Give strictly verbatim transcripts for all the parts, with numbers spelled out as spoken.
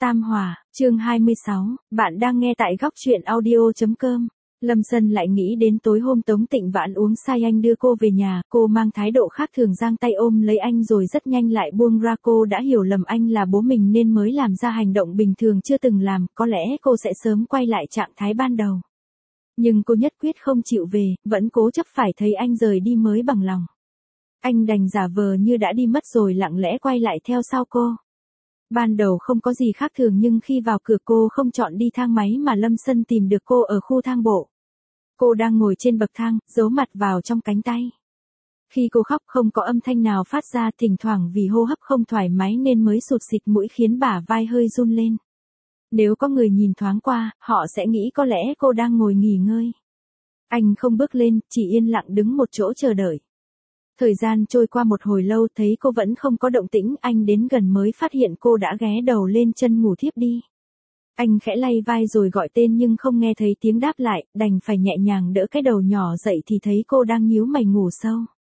Tam Hòa, chương hai mươi sáu, bạn đang nghe tại góc truyện audio chấm com. Lâm Sân lại nghĩ đến tối hôm Tống Tịnh Vãn uống say anh đưa cô về nhà, cô mang thái độ khác thường giang tay ôm lấy anh rồi rất nhanh lại buông ra. Cô đã hiểu lầm anh là bố mình nên mới làm ra hành động bình thường chưa từng làm, có lẽ cô sẽ sớm quay lại trạng thái ban đầu. Nhưng cô nhất quyết không chịu về, vẫn cố chấp phải thấy anh rời đi mới bằng lòng. Anh đành giả vờ như đã đi mất rồi lặng lẽ quay lại theo sau cô. Ban đầu không có gì khác thường nhưng khi vào cửa cô không chọn đi thang máy mà Lâm Sân tìm được cô ở khu thang bộ. Cô đang ngồi trên bậc thang, giấu mặt vào trong cánh tay. Khi cô khóc không có âm thanh nào phát ra, thỉnh thoảng vì hô hấp không thoải mái nên mới sụt sịt mũi khiến bả vai hơi run lên. Nếu có người nhìn thoáng qua, họ sẽ nghĩ có lẽ cô đang ngồi nghỉ ngơi. Anh không bước lên, chỉ yên lặng đứng một chỗ chờ đợi. Thời gian trôi qua một hồi lâu thấy cô vẫn không có động tĩnh, anh đến gần mới phát hiện cô đã ghé đầu lên chân ngủ thiếp đi. Anh khẽ lay vai rồi gọi tên nhưng không nghe thấy tiếng đáp lại, đành phải nhẹ nhàng đỡ cái đầu nhỏ dậy thì thấy cô đang nhíu mày ngủ sâu.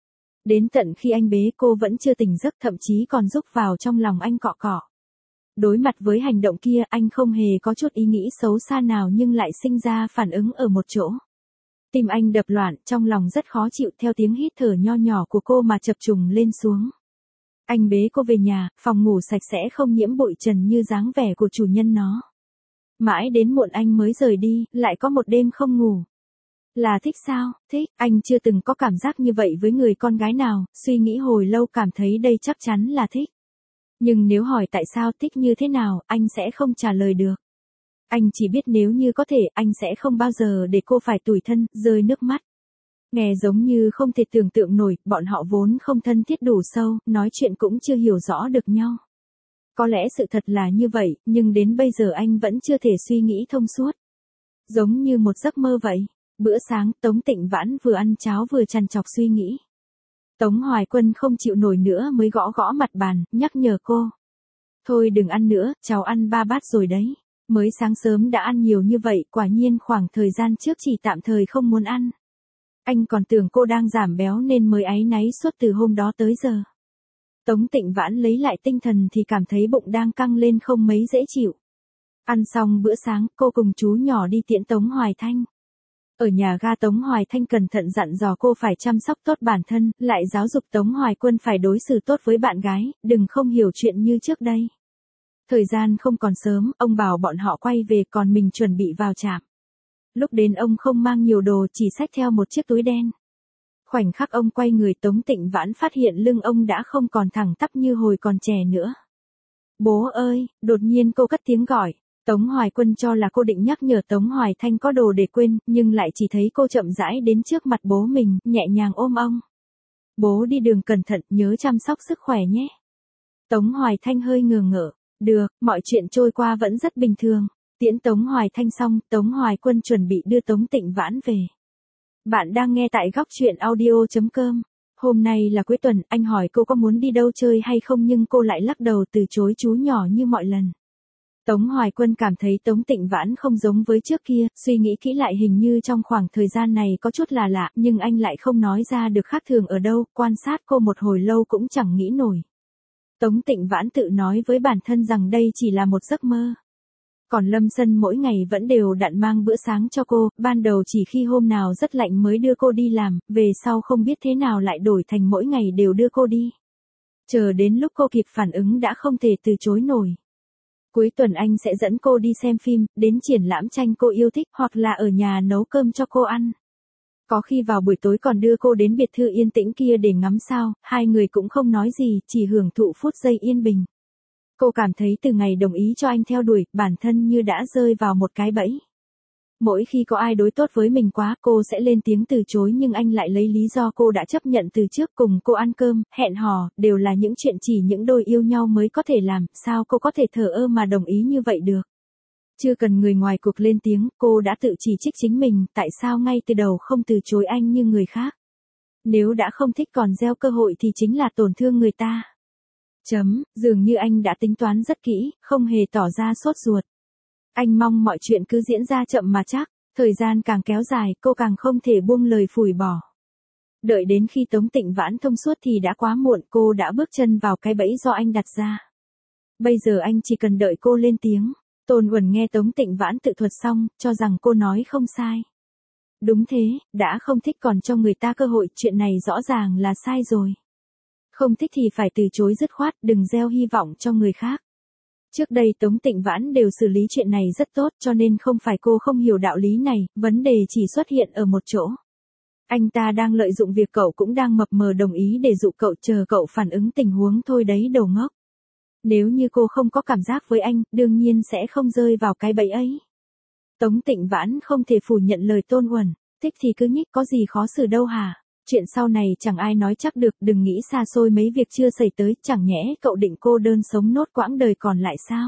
Đến tận khi anh bế cô vẫn chưa tỉnh giấc, thậm chí còn rúc vào trong lòng anh cọ cọ. Đối mặt với hành động kia anh không hề có chút ý nghĩ xấu xa nào nhưng lại sinh ra phản ứng ở một chỗ. Tim anh đập loạn, trong lòng rất khó chịu theo tiếng hít thở nho nhỏ của cô mà chập trùng lên xuống. Anh bế cô về nhà, phòng ngủ sạch sẽ không nhiễm bụi trần như dáng vẻ của chủ nhân nó. Mãi đến muộn anh mới rời đi, lại có một đêm không ngủ. Là thích sao? Thích, anh chưa từng có cảm giác như vậy với người con gái nào, suy nghĩ hồi lâu cảm thấy đây chắc chắn là thích. Nhưng nếu hỏi tại sao thích như thế nào, anh sẽ không trả lời được. Anh chỉ biết nếu như có thể, anh sẽ không bao giờ để cô phải tủi thân, rơi nước mắt. Nghe giống như không thể tưởng tượng nổi, bọn họ vốn không thân thiết đủ sâu, nói chuyện cũng chưa hiểu rõ được nhau. Có lẽ sự thật là như vậy, nhưng đến bây giờ anh vẫn chưa thể suy nghĩ thông suốt. Giống như một giấc mơ vậy. Bữa sáng, Tống Tịnh Vãn vừa ăn cháo vừa trằn trọc suy nghĩ. Tống Hoài Quân không chịu nổi nữa mới gõ gõ mặt bàn, nhắc nhở cô. Thôi đừng ăn nữa, cháu ăn ba bát rồi đấy. Mới sáng sớm đã ăn nhiều như vậy, quả nhiên khoảng thời gian trước chỉ tạm thời không muốn ăn. Anh còn tưởng cô đang giảm béo nên mới áy náy suốt từ hôm đó tới giờ. Tống Tịnh Vãn lấy lại tinh thần thì cảm thấy bụng đang căng lên không mấy dễ chịu. Ăn xong bữa sáng, cô cùng chú nhỏ đi tiễn Tống Hoài Thanh. Ở nhà ga Tống Hoài Thanh cẩn thận dặn dò cô phải chăm sóc tốt bản thân, lại giáo dục Tống Hoài Quân phải đối xử tốt với bạn gái, đừng không hiểu chuyện như trước đây. Thời gian không còn sớm, ông bảo bọn họ quay về còn mình chuẩn bị vào trạm. Lúc đến ông không mang nhiều đồ, chỉ xách theo một chiếc túi đen. Khoảnh khắc ông quay người Tống Tịnh Vãn phát hiện lưng ông đã không còn thẳng tắp như hồi còn trẻ nữa. Bố ơi, đột nhiên cô cất tiếng gọi. Tống Hoài Quân cho là cô định nhắc nhở Tống Hoài Thanh có đồ để quên, nhưng lại chỉ thấy cô chậm rãi đến trước mặt bố mình, nhẹ nhàng ôm ông. Bố đi đường cẩn thận, nhớ chăm sóc sức khỏe nhé. Tống Hoài Thanh hơi ngờ ngợ. Được, mọi chuyện trôi qua vẫn rất bình thường. Tiễn Tống Hoài Thanh xong, Tống Hoài Quân chuẩn bị đưa Tống Tịnh Vãn về. Bạn đang nghe tại góc truyện audio chấm com. Hôm nay là cuối tuần, anh hỏi cô có muốn đi đâu chơi hay không nhưng cô lại lắc đầu từ chối chú nhỏ như mọi lần. Tống Hoài Quân cảm thấy Tống Tịnh Vãn không giống với trước kia, suy nghĩ kỹ lại hình như trong khoảng thời gian này có chút là lạ, nhưng anh lại không nói ra được khác thường ở đâu, quan sát cô một hồi lâu cũng chẳng nghĩ nổi. Tống Tịnh Vãn tự nói với bản thân rằng đây chỉ là một giấc mơ. Còn Lâm Sân mỗi ngày vẫn đều đặn mang bữa sáng cho cô, ban đầu chỉ khi hôm nào rất lạnh mới đưa cô đi làm, về sau không biết thế nào lại đổi thành mỗi ngày đều đưa cô đi. Chờ đến lúc cô kịp phản ứng đã không thể từ chối nổi. Cuối tuần anh sẽ dẫn cô đi xem phim, đến triển lãm tranh cô yêu thích hoặc là ở nhà nấu cơm cho cô ăn. Có khi vào buổi tối còn đưa cô đến biệt thự yên tĩnh kia để ngắm sao, hai người cũng không nói gì, chỉ hưởng thụ phút giây yên bình. Cô cảm thấy từ ngày đồng ý cho anh theo đuổi, bản thân như đã rơi vào một cái bẫy. Mỗi khi có ai đối tốt với mình quá, cô sẽ lên tiếng từ chối nhưng anh lại lấy lý do cô đã chấp nhận từ trước cùng cô ăn cơm, hẹn hò, đều là những chuyện chỉ những đôi yêu nhau mới có thể làm, sao cô có thể thờ ơ mà đồng ý như vậy được. Chưa cần người ngoài cuộc lên tiếng, cô đã tự chỉ trích chính mình, tại sao ngay từ đầu không từ chối anh như người khác. Nếu đã không thích còn gieo cơ hội thì chính là tổn thương người ta. Chấm, dường như anh đã tính toán rất kỹ, không hề tỏ ra sốt ruột. Anh mong mọi chuyện cứ diễn ra chậm mà chắc, thời gian càng kéo dài, cô càng không thể buông lời phủi bỏ. Đợi đến khi Tống Tịnh Vãn thông suốt thì đã quá muộn, cô đã bước chân vào cái bẫy do anh đặt ra. Bây giờ anh chỉ cần đợi cô lên tiếng. Tôn Uẩn nghe Tống Tịnh Vãn tự thuật xong, cho rằng cô nói không sai. Đúng thế, đã không thích còn cho người ta cơ hội, chuyện này rõ ràng là sai rồi. Không thích thì phải từ chối dứt khoát, đừng gieo hy vọng cho người khác. Trước đây Tống Tịnh Vãn đều xử lý chuyện này rất tốt, cho nên không phải cô không hiểu đạo lý này, vấn đề chỉ xuất hiện ở một chỗ. Anh ta đang lợi dụng việc cậu cũng đang mập mờ đồng ý để dụ cậu, chờ cậu phản ứng tình huống thôi đấy đầu ngốc. Nếu như cô không có cảm giác với anh, đương nhiên sẽ không rơi vào cái bẫy ấy. Tống Tịnh Vãn không thể phủ nhận lời Tôn Uẩn, thích thì cứ nhích, có gì khó xử đâu hả? Chuyện sau này chẳng ai nói chắc được, đừng nghĩ xa xôi mấy việc chưa xảy tới, chẳng nhẽ cậu định cô đơn sống nốt quãng đời còn lại sao?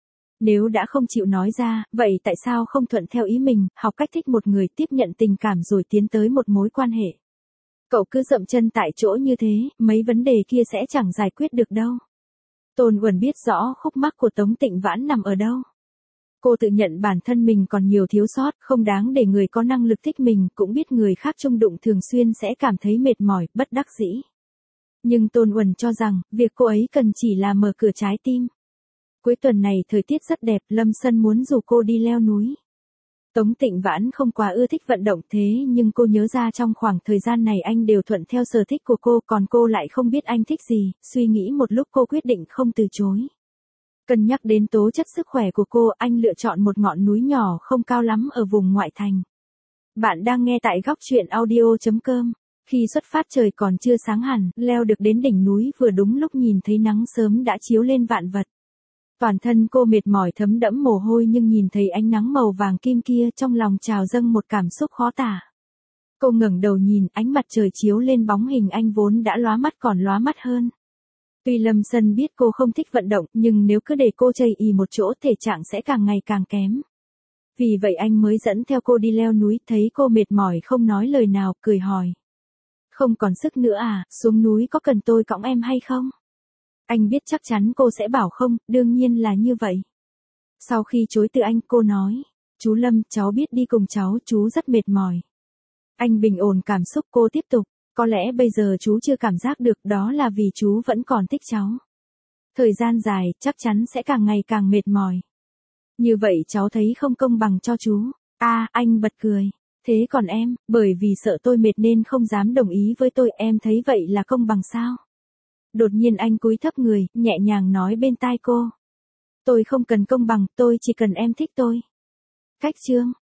Nếu đã không chịu nói ra, vậy tại sao không thuận theo ý mình, học cách thích một người, tiếp nhận tình cảm rồi tiến tới một mối quan hệ? Cậu cứ dậm chân tại chỗ như thế, mấy vấn đề kia sẽ chẳng giải quyết được đâu. Tôn Uẩn biết rõ khúc mắc của Tống Tịnh Vãn nằm ở đâu. Cô tự nhận bản thân mình còn nhiều thiếu sót, không đáng để người có năng lực thích mình, cũng biết người khác chung đụng thường xuyên sẽ cảm thấy mệt mỏi, bất đắc dĩ. Nhưng Tôn Uẩn cho rằng, việc cô ấy cần chỉ là mở cửa trái tim. Cuối tuần này thời tiết rất đẹp, Lâm Sân muốn rủ cô đi leo núi. Tống Tịnh Vãn không quá ưa thích vận động thế nhưng cô nhớ ra trong khoảng thời gian này anh đều thuận theo sở thích của cô, còn cô lại không biết anh thích gì, suy nghĩ một lúc cô quyết định không từ chối. Cân nhắc đến tố chất sức khỏe của cô, anh lựa chọn một ngọn núi nhỏ không cao lắm ở vùng ngoại thành. Bạn đang nghe tại góc truyện audio chấm com. Khi xuất phát trời còn chưa sáng hẳn, leo được đến đỉnh núi vừa đúng lúc nhìn thấy nắng sớm đã chiếu lên vạn vật. Toàn thân cô mệt mỏi thấm đẫm mồ hôi nhưng nhìn thấy ánh nắng màu vàng kim kia trong lòng trào dâng một cảm xúc khó tả. Cô ngẩng đầu nhìn, ánh mặt trời chiếu lên bóng hình anh vốn đã lóa mắt còn lóa mắt hơn. Tuy Lâm Sân biết cô không thích vận động, nhưng nếu cứ để cô chây ỳ một chỗ thể trạng sẽ càng ngày càng kém. Vì vậy anh mới dẫn theo cô đi leo núi, thấy cô mệt mỏi không nói lời nào, cười hỏi. Không còn sức nữa à, xuống núi có cần tôi cõng em hay không? Anh biết chắc chắn cô sẽ bảo không, đương nhiên là như vậy. Sau khi chối từ anh, cô nói. Chú Lâm, cháu biết đi cùng cháu, chú rất mệt mỏi. Anh bình ổn cảm xúc, cô tiếp tục. Có lẽ bây giờ chú chưa cảm giác được, đó là vì chú vẫn còn thích cháu. Thời gian dài, chắc chắn sẽ càng ngày càng mệt mỏi. Như vậy cháu thấy không công bằng cho chú. À, anh bật cười. Thế còn em, bởi vì sợ tôi mệt nên không dám đồng ý với tôi, em thấy vậy là công bằng sao? Đột nhiên anh cúi thấp người, nhẹ nhàng nói bên tai cô. Tôi không cần công bằng, tôi chỉ cần em thích tôi. Cách chương